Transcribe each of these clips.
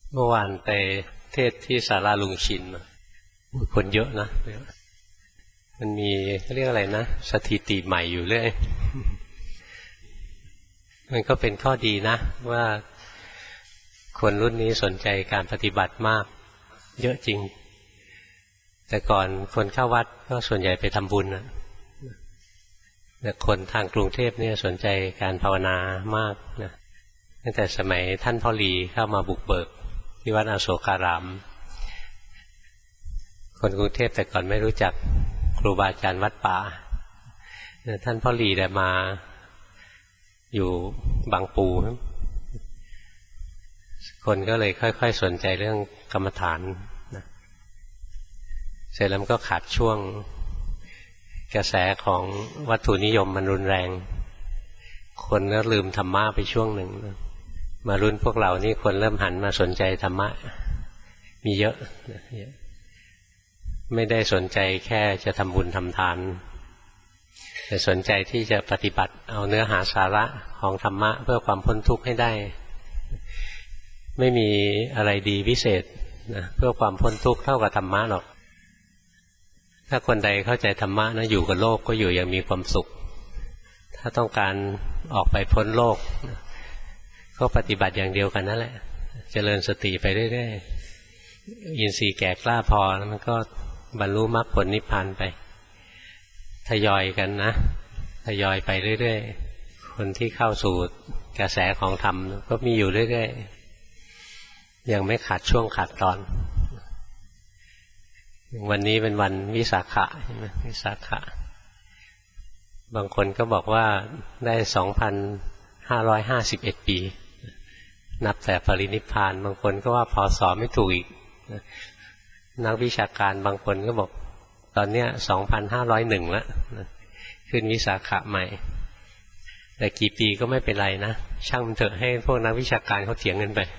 เมื่อวานไปเทศที่ศาลาลุงชินคนเยอะนะมันมีเรียกอะไรนะสถิติใหม่อยู่เรื่อยมันก็เป็นข้อดีนะว่าคนรุ่นนี้สนใจการปฏิบัติมากเยอะจริงแต่ก่อนคนเข้าวัดก็ส่วนใหญ่ไปทำบุญนะแต่คนทางกรุงเทพเนี่ยสนใจการภาวนามากนะตั้งแต่สมัยท่านพ่อหลีเข้ามาบุกเบิกที่วัดอโศการามคนกรุงเทพแต่ก่อนไม่รู้จักครูบาอาจารย์วัดป่าท่านพ่อหลีได้มาอยู่บางปูคนก็เลยค่อยๆสนใจเรื่องกรรมฐานนะเสร็จแล้วมันก็ขาดช่วงกระแสของวัตถุนิยมมันรุนแรงคนก็ลืมธรรมะไปช่วงหนึ่งมารุ่นพวกเรานี่คนเริ่มหันมาสนใจธรรมะมีเยอะไม่ได้สนใจแค่จะทำบุญทำทานแต่สนใจที่จะปฏิบัติเอาเนื้อหาสาระของธรรมะเพื่อความพ้นทุกข์ให้ได้ไม่มีอะไรดีวิเศษนะเพื่อความพ้นทุกข์เท่ากับธรรมะหรอกถ้าคนใดเข้าใจธรรมะนะอยู่กับโลกก็อยู่อย่างมีความสุขถ้าต้องการออกไปพ้นโลกก็ปฏิบัติอย่างเดียวกันนั่นแหละเจริญสติไปเรื่อยๆอินทรีย์แก่กล้าพอมันก็บรรลุมรรคผลนิพพานไปทยอยกันนะทยอยไปเรื่อยๆคนที่เข้าสู่กระแสของธรรมก็มีอยู่เรื่อยๆยังไม่ขาดช่วงขาดตอนวันนี้เป็นวันวิสาขะใช่ไหมวิสาขะบางคนก็บอกว่าได้2,551 ปีนับแต่ปรินิพพานบางคนก็ว่าพศไม่ถูกอีกนักวิชาการบางคนก็บอกตอนเนี้ย2,501แล้วขึ้นวิสาขะใหม่แต่กี่ปีก็ไม่เป็นไรนะช่างมันเถอะให้พวกนักวิชาการเขาเถียงกันไป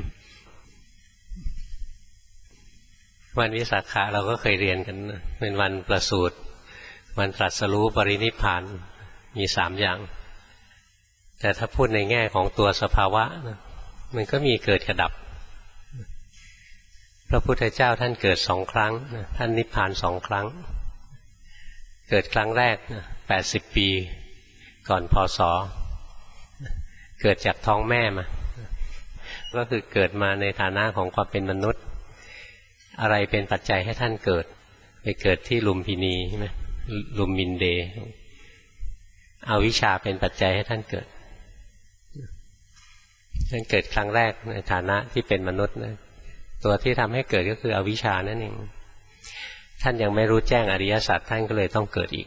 วันวิสาขะเราก็เคยเรียนกันเป็นวันประสูติวันตรัสรู้ปรินิพพานมี3อย่างแต่ถ้าพูดในแง่ของตัวสภาวะนะมันก็มีเกิดกับดับพระพุทธเจ้าท่านเกิด2 ครั้งท่านนิพพาน2 ครั้งเกิดครั้งแรก80 ปีก่อนพศเกิดจากท้องแม่มาก็คือเกิดมาในฐานะของความเป็นมนุษย์อะไรเป็นปัจจัยให้ท่านเกิดไปเกิดที่ลุมพินีใช่ไหมลุมมินเดอวิชชาเป็นปัจจัยให้ท่านเกิดท่านเกิดครั้งแรกในฐานะที่เป็นมนุษย์นะตัวที่ทำให้เกิดก็คืออวิชชานั่นเองท่านยังไม่รู้แจ้งอริยสัจท่านก็เลยต้องเกิดอีก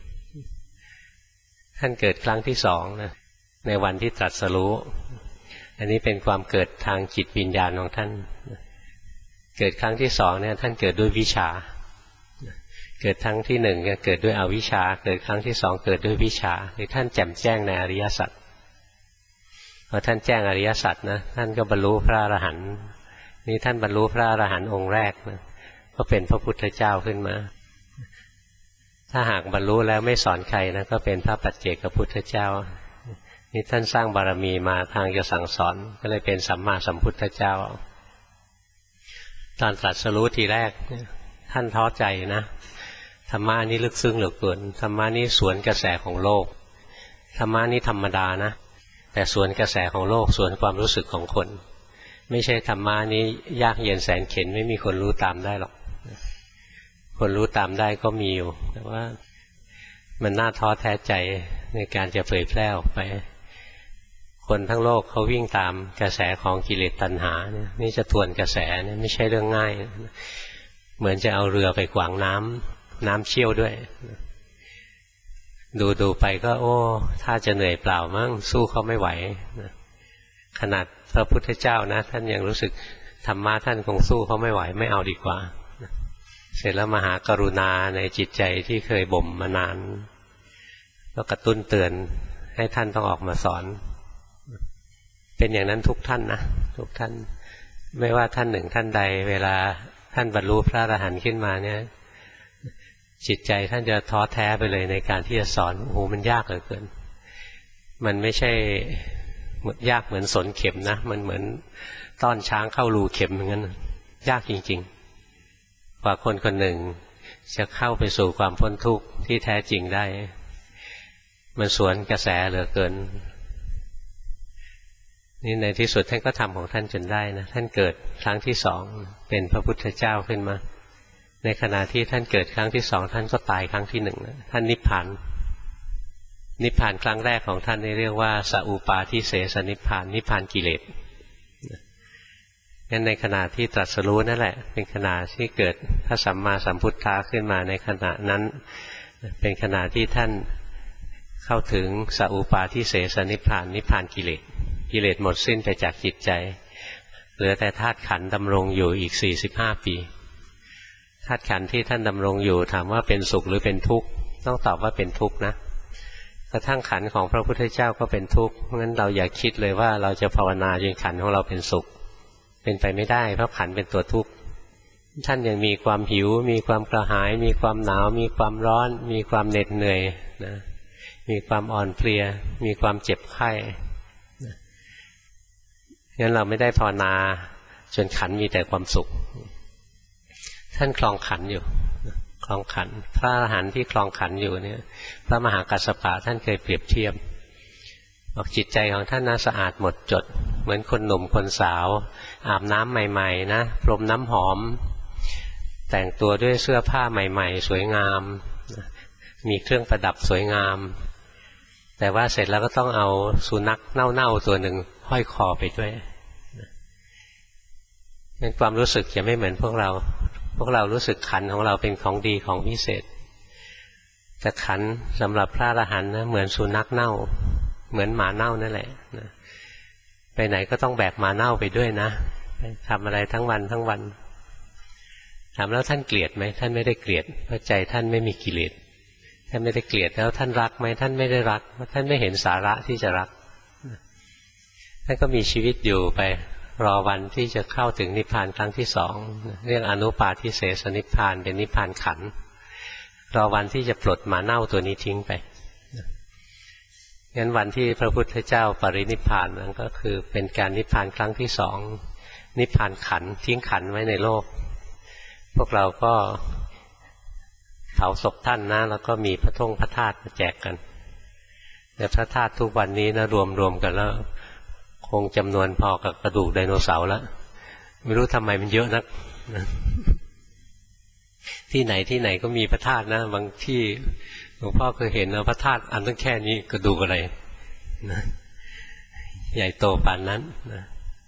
ท่านเกิดครั้งที่2นะในวันที่ตรัสรู้อันนี้เป็นความเกิดทางจิตวิญญาณของท่านเกิดครั้งที่2เนี่ยท่านเกิดด้วยวิชชาเกิดครั้งที่1เกิดด้วยอวิชชาเกิดครั้งที่2เกิดด้วยวิชชาคือท่านแจ่มแจ้งในอริยสัจพอท่านแจ้งอริยสัจนะท่านก็บรรลุพระอรหันต์นี่ท่านบรรลุพระอรหันต์องค์แรกนะก็เป็นพระพุทธเจ้าขึ้นมาถ้าหากบรรลุแล้วไม่สอนใครนะก็เป็นพระปัจเจกพุทธเจ้านี่ท่านสร้างบารมีมาทางจะสั่งสอนก็เลยเป็นสัมมาสัมพุทธเจ้าตอนตรัสรู้ทีแรกท่านท้อใจนะธรรมะนี้ลึกซึ้งเหลือเกินธรรมะนี้สวนกระแสของโลกธรรมะนี้ธรรมดานะแต่สวนกระแสของโลกสวนความรู้สึกของคนไม่ใช่ธรรมะนี้ยากเย็นแสนเข็ญไม่มีคนรู้ตามได้หรอกคนรู้ตามได้ก็มีอยู่แต่ว่ามันน่าท้อแท้ใจในการจะเผยแพร่ออกไปคนทั้งโลกเขาวิ่งตามกระแสของกิเลสตัณหาเนี่ยนี่จะทวนกระแสเนี่ยไม่ใช่เรื่องง่ายเหมือนจะเอาเรือไปขวางน้ำเชี่ยวด้วยดูไปก็โอ้ถ้าจะเหนื่อยเปล่ามั้งสู้เขาไม่ไหวขนาดพระพุทธเจ้านะท่านยังรู้สึกธรรมะท่านคงสู้เขาไม่ไหวไม่เอาดีกว่าเสร็จแล้วมหากรุณาในจิตใจที่เคยบ่มมานานก็กระตุ้นเตือนให้ท่านต้องออกมาสอนเป็นอย่างนั้นทุกท่านนะทุกท่านไม่ว่าท่านหนึ่งท่านใดเวลาท่านบรรลุพระอรหันต์ขึ้นมาเนี่ยจิตใจท่านจะท้อแท้ไปเลยในการที่จะสอนโอ้โหมันยากเหลือเกินมันไม่ใช่ยากเหมือนสนเข็มนะมันเหมือนต้อนช้างเข้ารูเข็มอย่างนั้นยากจริงๆกว่าคนคนหนึ่งจะเข้าไปสู่ความพ้นทุกข์ที่แท้จริงได้มันสวนกระแสเหลือเกินนี่ในที่สุดท่านก็ทำของท่านจนได้นะท่านเกิดครั้งที่สองเป็นพระพุทธเจ้าขึ้นมาในขณะที่ท่านเกิดครั้งที่สองท่านก็ตายครั้งที่หนึ่งท่านนิพพานครั้งแรกของท่านนี่เรียกว่าสัพปาทิเสสนิพพานนิพพานกิเลสงั้นในขณะที่ตรัสรู้นั่นแหละเป็นขณะที่เกิดพระสัมมาสัมพุทธะขึ้นมาในขณะนั้นเป็นขณะที่ท่านเข้าถึงสัพปาทิเสสนิพพานนิพพานกิเลสหมดสิ้นไปจากจิตใจเหลือแต่ธาตุขันธ์ดำรงอยู่อีก45 ปีธาตุขันธ์ที่ท่านดำรงอยู่ถามว่าเป็นสุขหรือเป็นทุกข์ต้องตอบว่าเป็นทุกข์นะกระทั่งขันธ์ของพระพุทธเจ้าก็เป็นทุกข์เพราะงั้นเราอย่าคิดเลยว่าเราจะภาวนาจนขันธ์ของเราเป็นสุขเป็นไปไม่ได้เพราะขันธ์เป็นตัวทุกข์ท่านยังมีความหิวมีความกระหายมีความหนาวมีความร้อนมีความเหน็ดเหนื่อยนะมีความอ่อนเพลียมีความเจ็บไข้งั้นเราไม่ได้ภาวนาจนขันธ์มีแต่ความสุขท่านคลองขันธ์อยู่คลองขันธ์พระอรหันต์ที่คลองขันธ์อยู่เนี่ยพระมหากัสสปะท่านเคยเปรียบเทียบบอกจิตใจของท่านน่าสะอาดหมดจดเหมือนคนหนุ่มคนสาวอาบน้ำใหม่ๆนะพรมน้ำหอมแต่งตัวด้วยเสื้อผ้าใหม่ๆสวยงามมีเครื่องประดับสวยงามแต่ว่าเสร็จแล้วก็ต้องเอาสุนัขเน่าๆตัวหนึ่งห้อยคอไปด้วยเป็นความรู้สึกจะไม่เหมือนพวกเรารู้สึกขันของเราเป็นของดีของพิเศษแต่ขันสำหรับพระอรหันต์นะเหมือนสุนัขเน่าเหมือนหมาเน่านั่นแหละไปไหนก็ต้องแบกหมาเน่าไปด้วยนะทำอะไรทั้งวันถามแล้วท่านเกลียดไหมท่านไม่ได้เกลียดเพราะใจท่านไม่มีกิเลสท่านไม่ได้เกลียดแล้วท่านรักไหมท่านไม่ได้รักเพราะท่านไม่เห็นสาระที่จะรักท่านก็มีชีวิตอยู่ไปรอวันที่จะเข้าถึงนิพพานครั้งที่สองเรียกอนุปาทิเสสนิพพานเป็นนิพพานขันธ์รอวันที่จะปลดหมาเน่าตัวนี้ทิ้งไปงั้นวันที่พระพุทธเจ้าปรินิพพานนั้นก็คือเป็นการนิพพานครั้งที่สองนิพพานขันธ์ทิ้งขันธ์ไว้ในโลกพวกเราก็เผาศพท่านนะแล้วก็มีพระธาตุมาแจกกันแต่พระธาตุทุกวันนี้นะรวมกันแล้วคงจำนวนพอกับกระดูกไดโนเสาร์แล้วไม่รู้ทำไมมันเยอะนักที่ไหนก็มีพระธาตุนะบางที่หลวงพ่อเคยเห็นนะพระธาตุอันตั้งแค่นี้กระดูกอะไรนะใหญ่โตปานนั้นนะ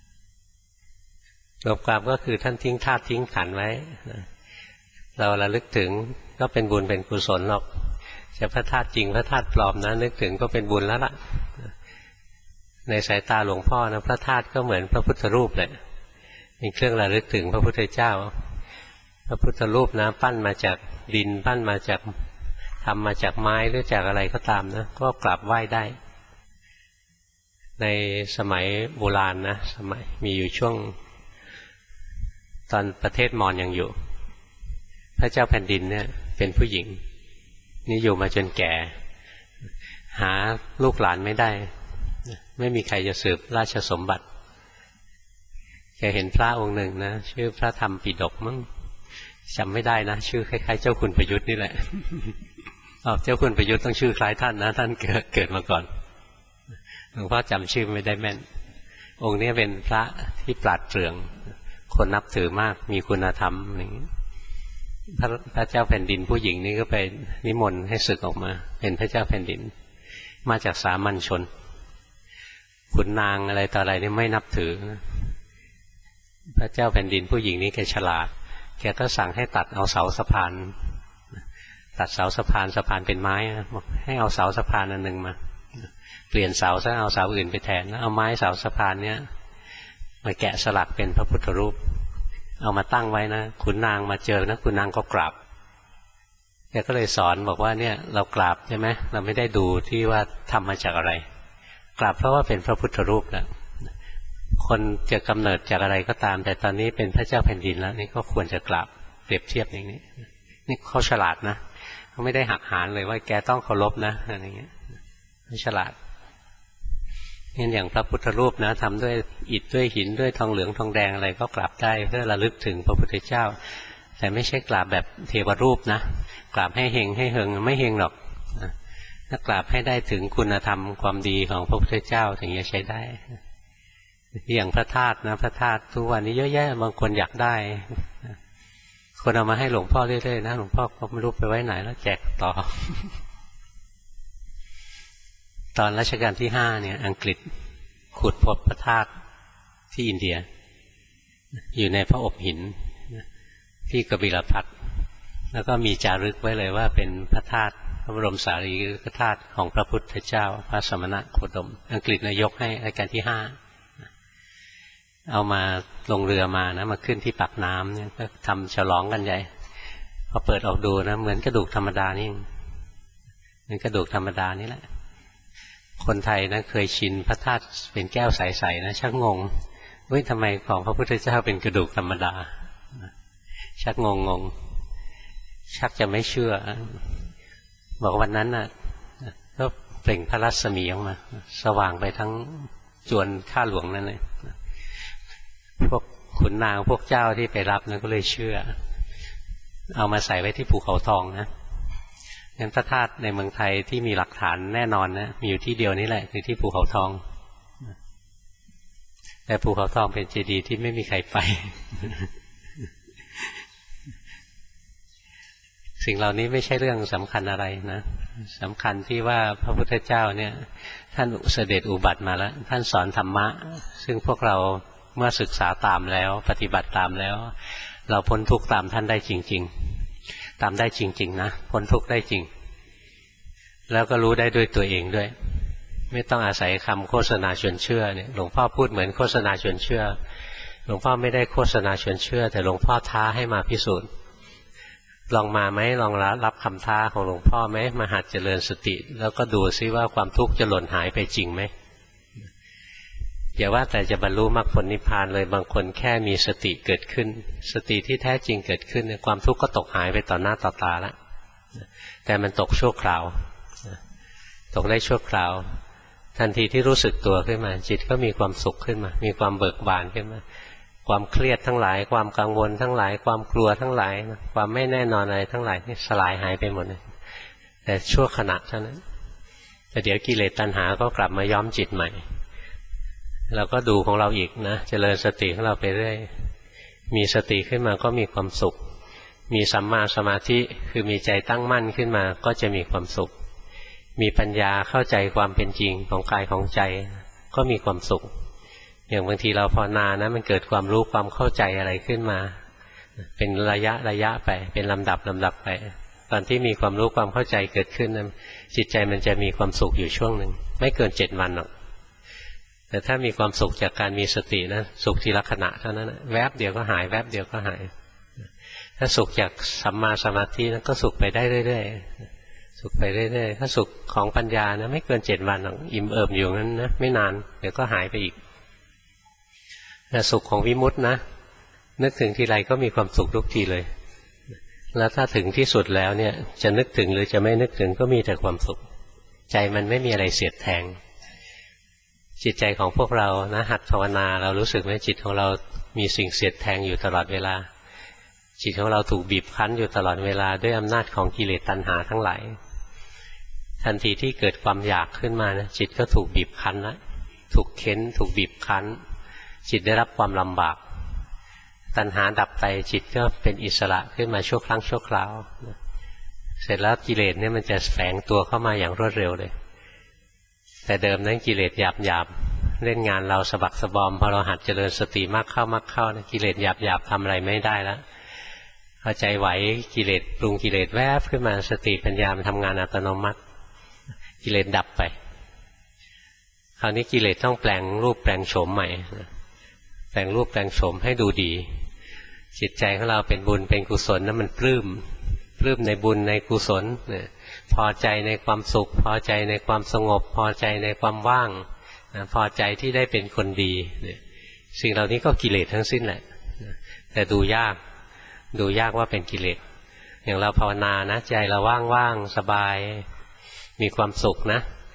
รวมความก็คือท่านทิ้งธาตุทิ้งขันธ์ไว้นะเราระลึกถึงก็เป็นบุญเป็นกุศลหรอกจะพระธาตุจริงพระธาตุปลอมนะนึกถึงก็เป็นบุญแล้วล่ะในสายตาหลวงพ่อนะพระธาตุก็เหมือนพระพุทธรูปเลยเป็นเครื่องระลึกถึงพระพุทธเจ้าพระพุทธรูปนะปั้นมาจากดินปั้นมาจากทำมาจากไม้หรือจากอะไรก็ตามนะก็กราบไหว้ได้ในสมัยโบราณนะสมัยมีอยู่ช่วงตอนประเทศมอญยังอยู่พระเจ้าแผ่นดินเนี่ยเป็นผู้หญิงนี่อยู่มาจนแก่หาลูกหลานไม่ได้ไม่มีใครจะสืบราชสมบัติแกเห็นพระองค์หนึ่งนะชื่อพระธรรมปิฎกมั้งจำไม่ได้นะชื่อคล้ายๆเจ้าคุณประยุทธ์นี่แหละเจ้าคุณประยุทธ์ต้องชื่อคล้ายท่านนะท่านเกิดมาก่อนหลวงพ่อจำชื่อไม่ได้แม่นองค์นี้เป็นพระที่ปราดเปรื่องคนนับถือมากมีคุณธรรมอย่างพระเจ้าแผ่นดินผู้หญิงนี่ก็ไปนิมนต์ให้สึกออกมาเป็นพระเจ้าแผ่นดินมาจากสามัญชนขุนนางอะไรต่ออะไรนี่ไม่นับถือพระเจ้าแผ่นดินผู้หญิงนี้แกฉลาดแกก็สั่งให้ตัดเอาเสาสะพานตัดเสาสะพานเป็นไม้บอกให้เอาเสาสะพานอันหนึ่งมาเปลี่ยนเสาซะเอาเสาอื่นไปแทนแล้วเอาไม้เสาสะพานเนี้ยมาแกะสลักเป็นพระพุทธรูปเอามาตั้งไว้นะขุนนางมาเจอนะขุนนางก็กราบแกก็เลยสอนบอกว่าเนี่ยเรากราบใช่ไหมเราไม่ได้ดูที่ว่าทำมาจากอะไรกราบเพราะว่าเป็นพระพุทธรูปแล้วคนจะกำเนิดจากอะไรก็ตามแต่ตอนนี้เป็นพระเจ้าแผ่นดินแล้วนี่ก็ควรจะกราบเปรียบเทียบอย่างนี้นี่เขาฉลาดนะเขาไม่ได้หักหานเลยว่าแกต้องเคารพนะอะไรเงี้ยเขาฉลาดงั้นอย่างพระพุทธรูปนะทำด้วยอิฐด้วยหินด้วยทองเหลืองทองแดงอะไรก็กราบได้เพื่อระลึกถึงพระพุทธเจ้าแต่ไม่ใช่กราบแบบเทวรูปนะกราบให้เฮงให้เฮงไม่เฮงหรอกถ้ากราบให้ได้ถึงคุณธรรมความดีของพระพุทธเจ้าถึงจะใช้ได้อย่างพระธาตุนะพระธาตุทุกวันนี้เยอะแยะบางคนอยากได้คนเอามาให้หลวงพ่อเรื่อยๆนะหลวงพ่อก็ไม่รู้ไปไว้ไหนแล้วแจกต่อ ตอนรัชกาลที่5เนี่ยอังกฤษขุดพบพระธาตุที่อินเดียอยู่ในพระอบหินที่กบิลพัสดุแล้วก็มีจารึกไว้เลยว่าเป็นพระธาตุพระบรมสารีริกธาตุของพระพุทธเจ้าพระสมณโคดมอังกฤษนายกให้รัชกาลที่5เอามาลงเรือมานะมาขึ้นที่ปากน้ำเนี่ยก็ทำฉลองกันใหญ่พอเปิดออกดูนะเหมือนกระดูกธรรมดานี่เหมือนกระดูกธรรมดานี่แหละคนไทยนะเคยชินพระธาตุเป็นแก้วใสๆนะชักงงเฮ้ยทำไมของพระพุทธเจ้าเป็นกระดูกธรรมดาชักงงชักจะไม่เชื่อบอกวันนั้นน่ะก็เปล่งพระรัศมีออกมาสว่างไปทั้งจวนข้าหลวงนั่นเลยพวกขุนนางพวกเจ้าที่ไปรับนั้นก็เลยเชื่อเอามาใส่ไว้ที่ภูเขาทองนะงั้นพระธาตุในเมืองไทยที่มีหลักฐานแน่นอนนะมีอยู่ที่เดียวนี้แหละคือที่ภูเขาทองแต่ภูเขาทองเป็นเจดีย์ที่ไม่มีใครไป สิ่งเหล่านี้ไม่ใช่เรื่องสำคัญอะไรนะสำคัญที่ว่าพระพุทธเจ้าเนี่ยท่านเสด็จอุบัติมาแล้วท่านสอนธรรมะซึ่งพวกเราเมื่อศึกษาตามแล้วปฏิบัติตามแล้วเราพ้นทุกข์ตามท่านได้จริงๆตามได้จริงๆนะพ้นทุกข์ได้จริงแล้วก็รู้ได้ด้วยตัวเองด้วยไม่ต้องอาศัยคำโฆษณาชวนเชื่อเนี่ยหลวงพ่อพูดเหมือนโฆษณาชวนเชื่อหลวงพ่อไม่ได้โฆษณาชวนเชื่อแต่หลวงพ่อท้าให้มาพิสูจน์ลองมาไหมลองรับคำท้าของหลวงพ่อไหมมาหัดเจริญสติแล้วก็ดูซิว่าความทุกข์จะหล่นหายไปจริงไหมอย่าว่าแต่จะบรรลุมรรคผลนิพพานเลยบางคนแค่มีสติเกิดขึ้นสติที่แท้จริงเกิดขึ้นความทุกข์ก็ตกหายไปต่อหน้าต่อตาแล้วแต่มันตกชั่วคราวตกได้ชั่วคราวทันทีที่รู้สึกตัวขึ้นมาจิตก็มีความสุขขึ้นมามีความเบิกบานขึ้นมาความเครียดทั้งหลายความกังวลทั้งหลายความกลัวทั้งหลายความไม่แน่นอนอะไรทั้งหลายนี่สลายหายไปหมดเลยแต่ชั่วขณะเท่านั้นแต่เดี๋ยวกิเลสตัณหาก็กลับมาย้อมจิตใหม่เราก็ดูของเราอีกนะเจริญสติของเราไปเรื่อยมีสติขึ้นมาก็มีความสุขมีสัมมาสมาธิคือมีใจตั้งมั่นขึ้นมาก็จะมีความสุขมีปัญญาเข้าใจความเป็นจริงของกายของใจก็มีความสุขอย่างบางทีเราภาวนานะมันเกิดความรู้ความเข้าใจอะไรขึ้นมาเป็นระยะไปเป็นลำดับไปตอนที่มีความรู้ความเข้าใจเกิดขึ้นนะจิตใจมันจะมีความสุขอยู่ช่วงหนึ่งไม่เกิน7 วันหรอกแต่ถ้ามีความสุขจากการมีสตินะสุขทีละขณะเท่านั้นนะแวบเดียวก็หายแวบเดียวก็หายถ้าสุขจากสัมมาสมาธินั้นก็สุขไปได้เรื่อยๆสุขไปเรื่อยๆถ้าสุขของปัญญานะไม่เกิน7 วันหรอกอิ่มเอิบอยู่นั้นนะไม่นานเดี๋ยวก็หายไปอีกแต่สุขของวิมุตตินะนึกถึงทีไรก็มีความสุขทุกทีเลยแล้วถ้าถึงที่สุดแล้วเนี่ยจะนึกถึงหรือจะไม่นึกถึงก็มีแต่ความสุขใจมันไม่มีอะไรเสียดแทงจิตใจของพวกเรานะหัดภาวนาเรารู้สึกไหมจิตของเรามีสิ่งเสียดแทงอยู่ตลอดเวลาจิตของเราถูกบีบคั้นอยู่ตลอดเวลาด้วยอำนาจของกิเลสตัณหาทั้งหลายทันทีที่เกิดความอยากขึ้นมานะจิตก็ถูกบีบคั้นแล้วถูกเค้นถูกบีบคั้นจิตได้รับความลำบากตัณหาดับไปจิตก็เป็นอิสระขึ้นมาชั่วครั้งชั่วคราวเสร็จแล้วกิเลสเนี่ยมันจะแฝงตัวเข้ามาอย่างรวดเร็วเลยแต่เดิมนั้นกิเลสหยาบเล่นงานเราสะบักสะบอมพอเราหัดเจริญสติมากเข้านะกิเลสหยาบทำอะไรไม่ได้แล้วพอใจไหวกิเลสปรุงกิเลสแวบขึ้นมาสติปัญญามันทำงานอัตโนมัติกิเลสดับไปคราวนี้กิเลสต้องแปลงรูปแปลงโฉมใหม่แปลงรูปแปลงโฉมให้ดูดีจิตใจของเราเป็นบุญเป็นกุศลนั้นมันปลื้มในบุญในกุศลพอใจในความสุขพอใจในความสงบพอใจในความว่างพอใจที่ได้เป็นคนดีสิ่งเหล่านี้ก็กิเลสทั้งสิ้นแหละแต่ดูยากว่าเป็นกิเลสอย่างเราภาวนานะใจเราว่างๆสบายมีความสุขนะ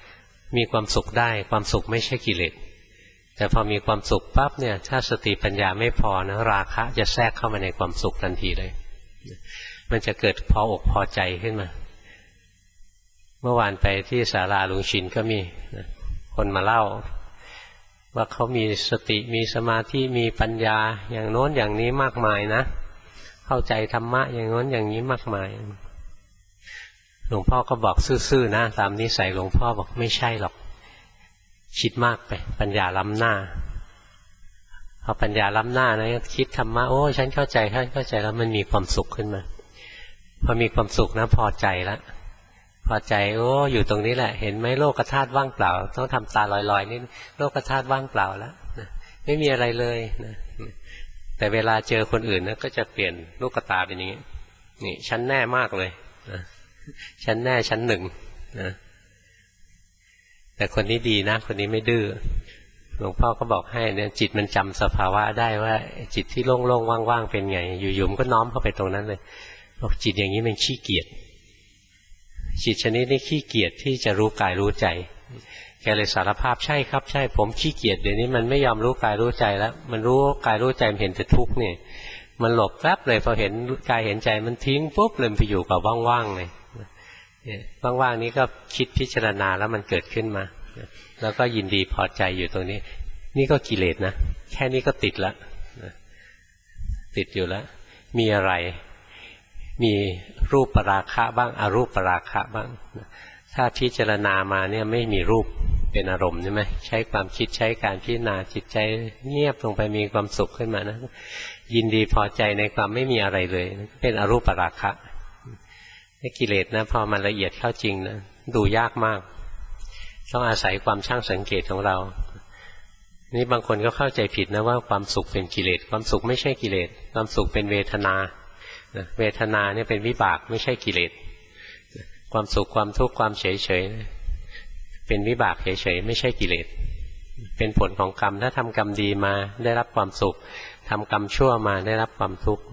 มีความสุขได้ความสุขไม่ใช่กิเลสแต่พอมีความสุขปั๊บเนี่ยถ้าสติปัญญาไม่พอนะราคะจะแทรกเข้ามาในความสุขทันทีเลยมันจะเกิดพออกพอใจขึ้นมาเมื่อวานไปที่ศาลาลุงชินก็มีคนมาเล่าว่าเขามีสติมีสมาธิมีปัญญาอย่างโน้นอย่างนี้มากมายนะเข้าใจธรรมะอย่างโน้นอย่างนี้มากมายหลวงพ่อก็บอกซื่อๆนะตามนิสัยหลวงพ่อบอกไม่ใช่หรอกคิดมากไปปัญญาล้ำหน้าพอปัญญาล้ำหน้านะคิดธรรมะโอ้ฉันเข้าใจแล้วมันมีความสุขขึ้นมาพอมีความสุขนะพอใจแล้วพอใจโอ้อยู่ตรงนี้แหละเห็นไหมโลกธาตุว่างเปล่าต้องทำตาลอยๆนี่โลกธาตุว่างเปล่าแล้วนะไม่มีอะไรเลยนะแต่เวลาเจอคนอื่นนะก็จะเปลี่ยนลูกตาเป็นอย่างนี้นี่ฉันแน่มากเลยนะฉันแน่ฉันหนึ่งนะแต่คนนี้ดีนะคนนี้ไม่ดื้อหลวงพ่อก็บอกให้เนี่ยจิตมันจำสภาวะได้ว่าจิตที่โล่งๆว่างๆเป็นไงอยู่ๆมันก็น้อมเข้าไปตรงนั้นเลยบอกจิตอย่างนี้มันขี้เกียจจิตชนิดนี้ขี้เกียจที่จะรู้กายรู้ใจแกเลยสารภาพใช่ครับใช่ผมขี้เกียจเดี๋ยวนี้มันไม่ยอมรู้กายรู้ใจแล้วมันรู้กายรู้ใจมันเห็นแต่ทุกข์นี่มันหลบแป๊บเลยพอเห็นกายเห็นใจมันทิ้งปุ๊บเลยไปอยู่กับว่างๆเลยว่างๆนี้ก็คิดพิจารณาแล้วมันเกิดขึ้นมาแล้วก็ยินดีพอใจอยู่ตรงนี้นี่ก็กิเลสนะแค่นี้ก็ติดละติดอยู่แล้วมีอะไรมีรูปปราคะบ้างอรูปปราคะบ้างถ้าพิจารณามาเนี่ยไม่มีรูปเป็นอารมณ์ใช่ไหมใช้ความคิดใช้การพิจารณาจิตใจเงียบลงไปมีความสุขขึ้นมานะยินดีพอใจในความไม่มีอะไรเลยเป็นอรูปปราคะนี่กิเลสนะพอมันละเอียดเข้าจริงนะดูยากมากต้องอาศัยความช่างสังเกตของเรานี่บางคนก็เข้าใจผิดนะว่าความสุขเป็นกิเลสความสุขไม่ใช่กิเลสความสุขเป็นเวทนาเวทนาเนี่ยเป็นวิบากไม่ใช่กิเลสความสุขความทุกข์ความเฉยเฉยเป็นวิบากเฉยเฉยไม่ใช่กิเลสเป็นผลของกรรมถ้าทำกรรมดีมาได้รับความสุขทำกรรมชั่วมาได้รับความทุกข์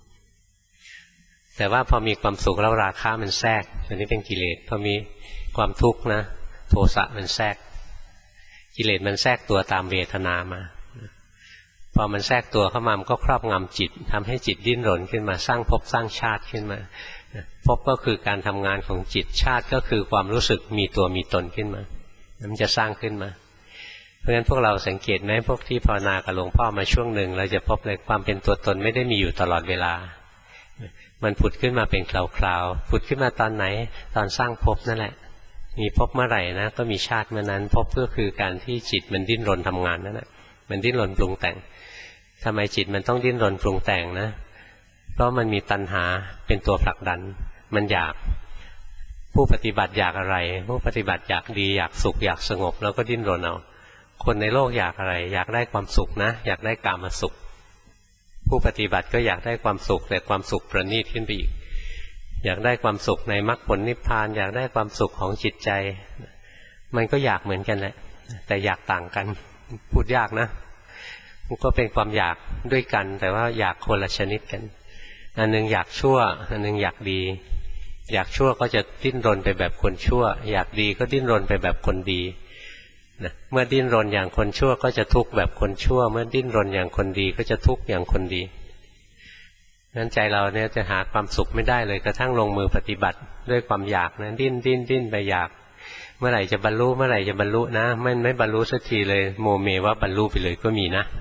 แต่ว่าพอมีความสุขแล้วราคะมันแทรกอันนี้เป็นกิเลสพอมีความทุกข์นะโทสะมันแทรกกิเลสมันแทรกตัวตามเวทนามาพอมันแทรกตัวเข้ามามันก็ครอบงำจิตทำให้จิตดิ้นรนขึ้นมาสร้างภพสร้างชาติขึ้นมาภพก็คือการทำงานของจิตชาติก็คือความรู้สึกมีตัวมีตนขึ้นมามันจะสร้างขึ้นมาเพราะฉะนั้นพวกเราสังเกตไหมพวกที่ภาวนากับหลวงพ่อมาช่วงหนึ่งเราจะพบเลยความเป็นตัวตนไม่ได้มีอยู่ตลอดเวลามันผุดขึ้นมาเป็นคราวๆผุดขึ้นมาตอนไหนตอนสร้างภพนั่นแหละมีภพเมื่อไหร่นะก็มีชาติเมื่อนั้นภพก็คือการที่จิตมันดิ้นรนทำงานนั่นแหละมันดิ้นรนปรุงแต่งทำไมจิตมันต้องดิ้นรนปรุงแต่งนะเพราะมันมีตัณหาเป็นตัวผลักดันมันอยากผู้ปฏิบัติอยากอะไรผู้ปฏิบัติอยากดีอยากสุขอยากสงบแล้วก็ดิ้นรนเอาคนในโลกอยากอะไรอยากได้ความสุขนะอยากได้กามสุขผู้ปฏิบัติก็อยากได้ความสุขแต่ความสุขประณีตขึ้นไปอีกอยากได้ความสุขในมรรคผลนิพพานอยากได้ความสุขของจิตใจมันก็อยากเหมือนกันแหละแต่อยากต่างกันพูดยากนะมันก็เป็นความอยากด้วยกันแต่ว่าอยากคนละชนิดกันอันนึงอยากชั่วอันนึงอยากดีอยากชั่วก็จะดิ้นรนไปแบบคนชั่วอยากดีก็ดิ้นรนไปแบบคนดีนะเมื่อดิ้นรนอย่างคนชั่วก็จะทุกข์แบบคนชั่วเมื่อดิ้นรนอย่างคนดีก็จะทุกข์อย่างคนดีงั้นใจเราเนี่ยจะหาความสุขไม่ได้เลยกระทั่งลงมือปฏิบัติด้วยความอยากนะดิ้นไปอยากเมื่อไหร่จะบรรลุเมื่อไหร่จะบรรลุนะไม่บรรลุสักทีเลยโมเมว่าบรรลุไปเลยก็มีนะ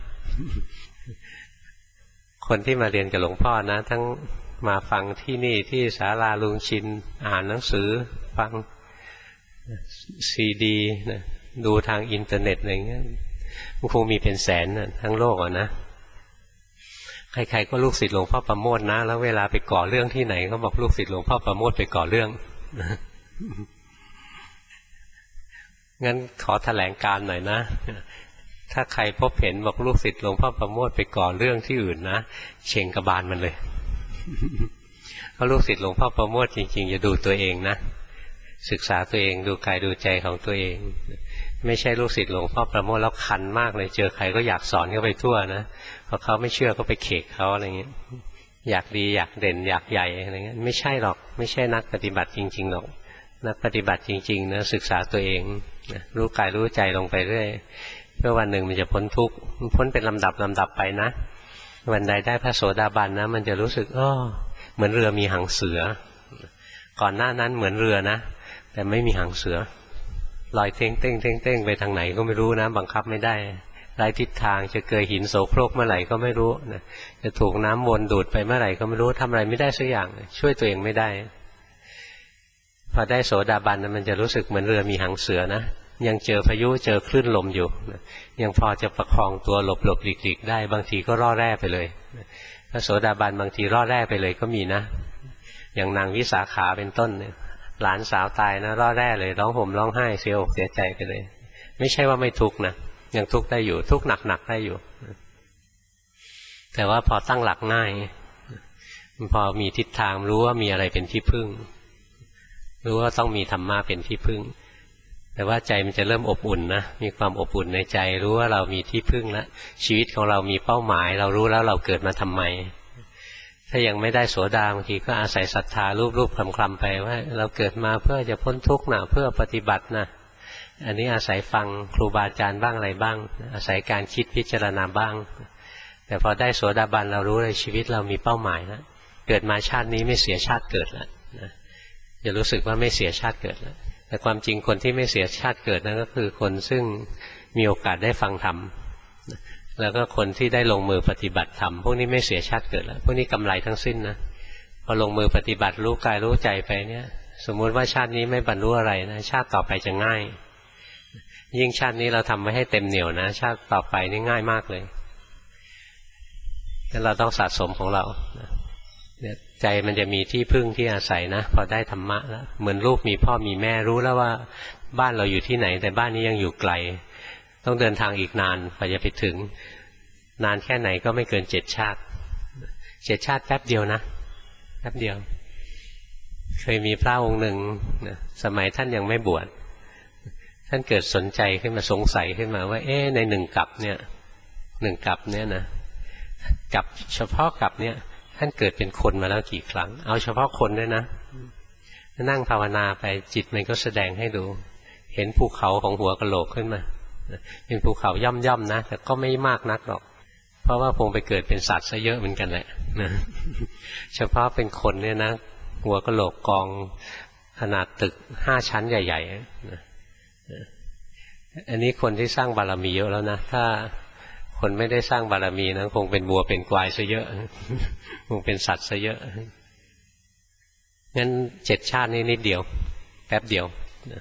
คนที่มาเรียนกับหลวงพ่อนะทั้งมาฟังที่นี่ที่ศาลาลุงชินอ่านหนังสือฟังซีดีนะดูทางอินเทอร์เน็ตอะไรเงี้ยมันคงมีเป็นแสนทั้งโลกอ่ะนะใครๆก็ลูกศิษย์หลวงพ่อประโมทนะแล้วเวลาไปก่อเรื่องที่ไหนก็บอกลูกศิษย์หลวงพ่อประโมทไปก่อเรื่องงั้นขอแถลงการหน่อยนะถ้าใครพบเห็นบอกลูกศิษย์หลวงพ่อประโมทไปก่อเรื่องที่อื่นนะเช่งกระบาลมันเลยเพราะลูกศิษย์หลวงพ่อประโมทจริงๆจะดูตัวเองนะศึกษาตัวเองดูกายดูใจของตัวเองไม่ใช่ลูกศิษย์หลวงพ่อประโมทแล้วคันมากเลยเจอใครก็อยากสอนเขาไปทั่วนะพอเขาไม่เชื่อก็ไปเขกเขาอะไรเงี้ยอยากดีอยากเด่นอยากใหญ่อะไรเงี้ยไม่ใช่หรอกไม่ใช่นักปฏิบัติจริงๆหรอกนักปฏิบัติจริงๆนะศึกษาตัวเองรู้กายรู้ใจลงไปเรื่อยเพื่อวันหนึ่งมันจะพ้นทุกข์พ้นเป็นลำดับไปนะวันใดได้พระโสดาบันนะมันจะรู้สึกเหมือนเรือมีหางเสือก่อนหน้านั้นเหมือนเรือนะแต่ไม่มีหางเสือลอยเต้งเต้งเต้งเต้งไปทางไหนก็ไม่รู้นะบังคับไม่ได้ไร้ทิศทางจะเกยหินโสโครกเมื่อไหร่ก็ไม่รู้นะจะถูกน้ำวนดูดไปเมื่อไหร่ก็ไม่รู้ทำอะไรไม่ได้สักอย่างช่วยตัวเองไม่ได้พอได้โสดาบันนะมันจะรู้สึกเหมือนเรือมีหางเสือนะยังเจอพายุเจอคลื่นลมอยู่นะยังพอจะประคองตัวหลบหลีกได้บางทีก็ร่อแร่ไปเลยพระโสดาบันบางทีร่อแร่ไปเลยก็มีนะอย่างนางวิสาขาเป็นต้นเนี่ยหลานสาวตายนะร่อแร่เลยร้องห่มร้องไห้เสียอกเสียใจไปเลยไม่ใช่ว่าไม่ทุกข์นะยังทุกข์ได้อยู่ทุกข์หนักได้อยู่แต่ว่าพอตั้งหลักง่ายพอมีทิศทางรู้ว่ามีอะไรเป็นที่พึ่งรู้ว่าต้องมีธรรมะเป็นที่พึ่งแต่ว่าใจมันจะเริ่มอบอุ่นนะมีความอบอุ่นในใจรู้ว่าเรามีที่พึ่งแล้วชีวิตของเรามีเป้าหมายเรารู้แล้วเราเกิดมาทำไมถ้ายังไม่ได้โสดาบางทีก็อาศัยศรัทธารูปๆคลำๆไปว่าเราเกิดมาเพื่อจะพ้นทุกข์นะเพื่อปฏิบัตินะอันนี้อาศัยฟังครูบาอาจารย์บ้างอะไรบ้างอาศัยการคิดพิจารณาบ้างแต่พอได้โสดาบันเรารู้เลยชีวิตเรามีเป้าหมายแล้วเกิดมาชาตินี้ไม่เสียชาติเกิดแล้วจะรู้สึกว่าไม่เสียชาติเกิดแล้วแต่ความจริงคนที่ไม่เสียชาติเกิดนั่นก็คือคนซึ่งมีโอกาสได้ฟังธรรมแล้วก็คนที่ได้ลงมือปฏิบัติธรรมพวกนี้ไม่เสียชาติเกิดแล้วพวกนี้กำไรทั้งสิ้นนะพอลงมือปฏิบัติรู้กายรู้ใจไปเนี่ยสมมุติว่าชาตินี้ไม่บรรลุอะไรนะชาติต่อไปจะง่ายยิ่งชาตินี้เราทำไว้ให้เต็มเหนียวนะชาติต่อไปนี่ง่ายมากเลยงั้นเราต้องสะสมของเราใจมันจะมีที่พึ่งที่อาศัยนะพอได้ธรรมะแล้วเหมือนลูกมีพ่อมีแม่รู้แล้วว่าบ้านเราอยู่ที่ไหนแต่บ้านนี้ยังอยู่ไกลต้องเดินทางอีกนานกว่าจะไปถึงนานแค่ไหนก็ไม่เกิน7 ชาติ7 ชาติแป๊บเดียวนะแป๊บเดียวเคยมีพระองค์หนึ่งสมัยท่านยังไม่บวชท่านเกิดสนใจขึ้นมาสงสัยขึ้นมาว่าใน1 กลับเนี่ย1 กลับเนี่ยนะกับเฉพาะกลับเนี่ยท่านเกิดเป็นคนมาแล้วกี่ครั้งเอาเฉพาะคนด้วยนะนั่งภาวนาไปจิตมันก็แสดงให้ดูเห็นภูเขาของหัวกะโหลกขึ้นมาเป็นภูเขาย่อมๆนะแต่ก็ไม่มากนักหรอกเพราะว่าคงไปเกิดเป็นสัตว์ซะเยอะเหมือนกันแหละนะเฉพาะเป็นคนเนี่ยนะหัวกะโหลกกองขนาดตึก5 ชั้นใหญ่ๆนะอันนี้คนที่สร้างบารมีเยอะแล้วนะถ้าคนไม่ได้สร้างบารมีนะคงเป็นบัวเป็นกวายซะเยอะคงเป็นสัตว์ซะเยอะงั้น7 ชาตินี้นิดเดียวแป๊บเดียว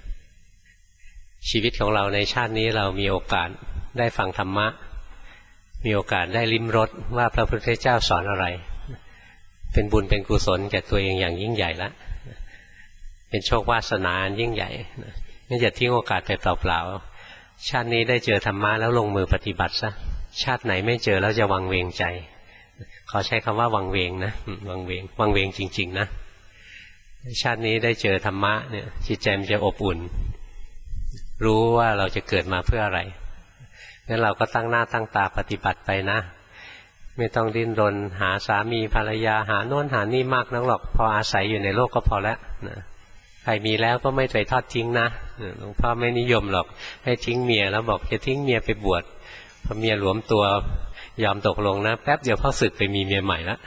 ชีวิตของเราในชาตินี้เรามีโอกาสได้ฟังธรรมะมีโอกาสได้ลิ้มรสว่าพระพุทธเจ้าสอนอะไรเป็นบุญเป็นกุศลแก่ตัวเองอย่างยิ่งใหญ่แล้วเป็นโชควาสนาอันยิ่งใหญ่งั้นอย่าทิ้งโอกาสไปเปล่าๆชาตินี้ได้เจอธรรมะแล้วลงมือปฏิบัติซะชาติไหนไม่เจอแล้วจะวังเวงใจขอใช้คำว่าวังเวงนะวังเวงจริงๆนะชาตินี้ได้เจอธรรมะเนี่ยจิตใจมันจะอบอุ่นรู้ว่าเราจะเกิดมาเพื่ออะไรงั้นเราก็ตั้งหน้าตั้งตาปฏิบัติไปนะไม่ต้องดิ้นรนหาสามีภรรยาหาโน่นหานี่มากนักหรอกพออาศัยอยู่ในโลกก็พอแล้วนะใครมีแล้วก็ไม่ไปทอดทิ้งนะหลวงพ่อไม่นิยมหรอกให้ทิ้งเมียแล้วบอกจะทิ้งเมียไปบวชพอเมียหลวมตัวยอมตกลงนะแป๊บเดียวพ่อสึกไปมีเมียใหม่แล้ว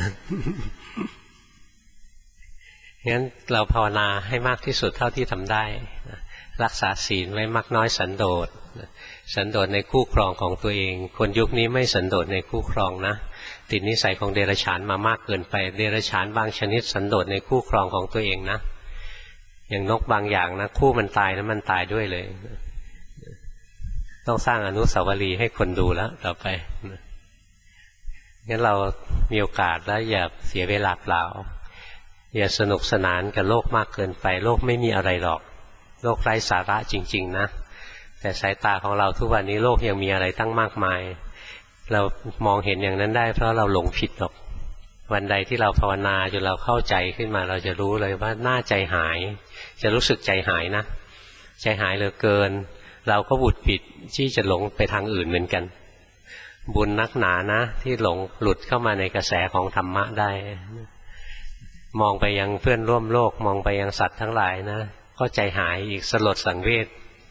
งั้นเราภาวนาให้มากที่สุดเท่าที่ทำได้รักษาศีลไว้มากน้อยสันโดษสันโดษในคู่ครองของตัวเองคนยุคนี้ไม่สันโดษในคู่ครองนะติดนิสัยของเดรัจฉานมามากเกินไปเดรัจฉานบางชนิดสันโดษในคู่ครองของตัวเองนะอย่างนกบางอย่างนะคู่มันตายแล้วมันตายด้วยเลยต้องสร้างอนุสาวรีย์ให้คนดูแล้วต่อไปงั้นเรามีโอกาสแล้วอย่าเสียเวลาเปล่าอย่าสนุกสนานกับโลกมากเกินไปโลกไม่มีอะไรหรอกโลกไร้สาระจริงๆนะแต่สายตาของเราทุกวันนี้โลกยังมีอะไรตั้งมากมายเรามองเห็นอย่างนั้นได้เพราะเราหลงผิดหรอกวันใดที่เราภาวนาจนเราเข้าใจขึ้นมาเราจะรู้เลยว่าน่าใจหายจะรู้สึกใจหายนะใจหายเหลือเกินเราก็บุดผิดที่จะหลงไปทางอื่นเหมือนกันบุญนักหนานะที่หลงหลุดเข้ามาในกระแสของธรรมะได้มองไปยังเพื่อนร่วมโลกมองไปยังสัตว์ทั้งหลายนะก็ใจหายอีกสลดสังเวช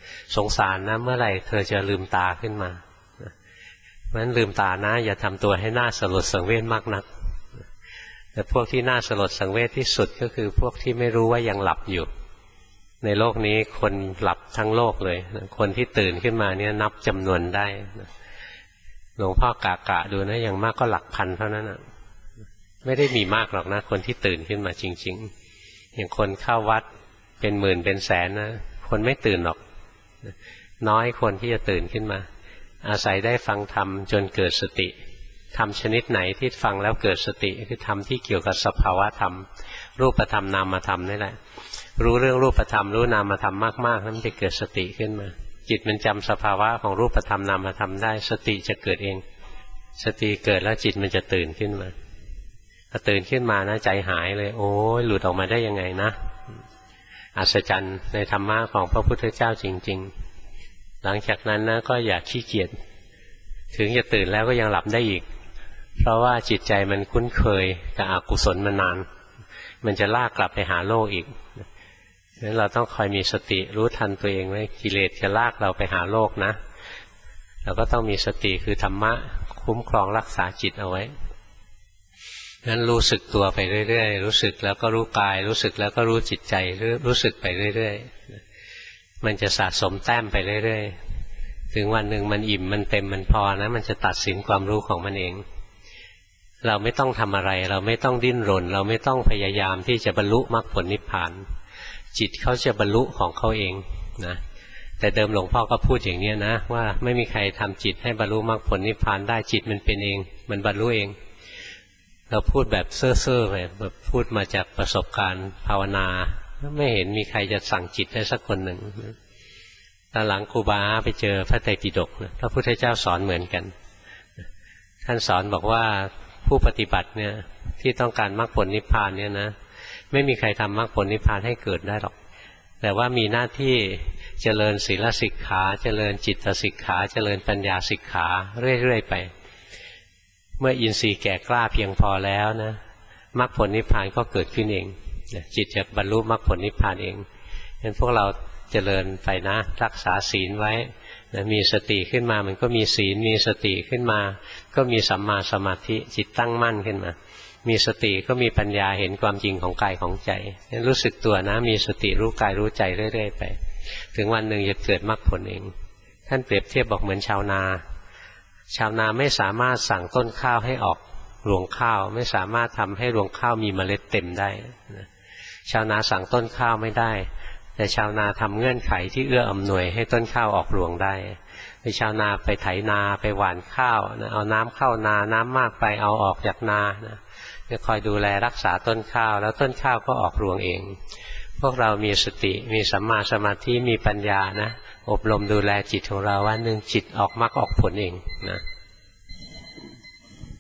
สงสารนะเมื่อไหร่เธอจะลืมตาขึ้นมาเพราะฉะนั้นลืมตานะอย่าทำตัวให้น่าสลดสังเวชมากนักแต่พวกที่น่าสลดสังเวชที่สุดก็คือพวกที่ไม่รู้ว่ายังหลับอยู่ในโลกนี้คนหลับทั้งโลกเลยคนที่ตื่นขึ้นมาเนี่ยนับจำนวนได้หลวงพ่อกะดูนะอย่างมากก็หลักพันเท่านั้นนะไม่ได้มีมากหรอกนะคนที่ตื่นขึ้นมาจริงๆอย่างคนเข้าวัดเป็นหมื่นเป็นแสนนะคนไม่ตื่นหรอกน้อยคนที่จะตื่นขึ้นมาอาศัยได้ฟังธรรมจนเกิดสติธรรมชนิดไหนที่ฟังแล้วเกิดสติคือธรรมที่เกี่ยวกับสภาวะธรรมรูปธรรมนามธรรมนี่แหละรู้เรื่องรูปธรรมรู้นามธรรมมากๆนั้นจะเกิดสติขึ้นมาจิตมันจำสภาวะของรูปธรรมนามธรรมได้สติจะเกิดเองสติเกิดแล้วจิตมันจะตื่นขึ้นมาพอตื่นขึ้นมานะใจหายเลยโอ้ยหลุดออกมาได้ยังไงนะอัศจรรย์ในธรรมะของพระพุทธเจ้าจริงๆหลังจากนั้นนะก็อย่าขี้เกียจถึงจะตื่นแล้วก็ยังหลับได้อีกเพราะว่าจิตใจมันคุ้นเคยกับอกุศลมานานมันจะลากกลับไปหาโลกอีกงั้นเราต้องคอยมีสติรู้ทันตัวเองไว้กิเลสจะลากเราไปหาโลกนะเราก็ต้องมีสติคือธรรมะคุ้มครองรักษาจิตเอาไว้งั้นรู้สึกตัวไปเรื่อยๆรู้สึกแล้วก็รู้กายรู้สึกแล้วก็รู้จิตใจรู้สึกไปเรื่อยๆมันจะสะสมแต้มไปเรื่อยๆถึงวันหนึ่งมันอิ่มมันเต็มมันพอนะมันจะตัดสินความรู้ของมันเองเราไม่ต้องทำอะไรเราไม่ต้องดิ้นรนเราไม่ต้องพยายามที่จะบรรลุมรรคผลนิพพานจิตเขาจะบรรลุของเขาเองนะแต่เดิมหลวงพ่อก็พูดอย่างนี้นะว่าไม่มีใครทำจิตให้บรรลุมรรคผลนิพพานได้จิตมันเป็นเองมันบรรลุเองเราพูดแบบเซ่อๆไปแบบพูดมาจากประสบการณ์ภาวนาไม่เห็นมีใครจะสั่งจิตได้สักคนหนึ่งตอนหลังครูบาไปเจอพระไตรปิฎกพระพุทธเจ้าสอนเหมือนกันท่านสอนบอกว่าผู้ปฏิบัติเนี่ยที่ต้องการมรรคผลนิพพานเนี่ยนะไม่มีใครทำมรรคผลนิพพานให้เกิดได้หรอกแต่ว่ามีหน้าที่เจริญศีลสิกขาเจริญจิตสิกขาเจริญปัญญาสิกขาเรื่อยๆไปเมื่ออินทรีย์แก่กล้าเพียงพอแล้วนะมรรคผลนิพพานก็เกิดขึ้นเองจิตจะบรรลุมรรคผลนิพพานเองงั้นพวกเราเจริญไปนะรักษาศีลไว้มีสติขึ้นมามันก็มีศีลมีสติขึ้นมาก็มีสัมมาสมาธิจิตตั้งมั่นขึ้นมามีสติก็มีปัญญาเห็นความจริงของกายของใจรู้สึกตัวนะมีสติรู้กายรู้ใจเรื่อยๆไปถึงวันหนึ่งจะเกิดมรรคผลเองท่านเปรียบเทียบบอกเหมือนชาวนาไม่สามารถสั่งต้นข้าวให้ออกรวงข้าวไม่สามารถทำให้รวงข้าวมีเมล็ดเต็มได้ชาวนาสั่งต้นข้าวไม่ได้แต่ชาวนาทำเงื่อนไขที่เอื้ออำนวยให้ต้นข้าวออกรวงได้ชาวนาไปไถนาไปหว่านข้าวเอาน้ำเข้านาน้ำมากไปเอาออกจากนาจะคอยดูแลรักษาต้นข้าวแล้วต้นข้าวก็ออกรวงเองพวกเรามีสติมีสัมมาสมาธิมีปัญญานะอบรมดูแลจิตของเราวันหนึ่งจิตออกมรรคออกผลเองนะ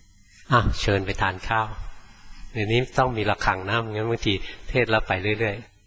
เชิญไปทานข้าวเดี๋ยวนี้ต้องมีระฆังนะงั้นบางทีเทศเราไปเรื่อยๆ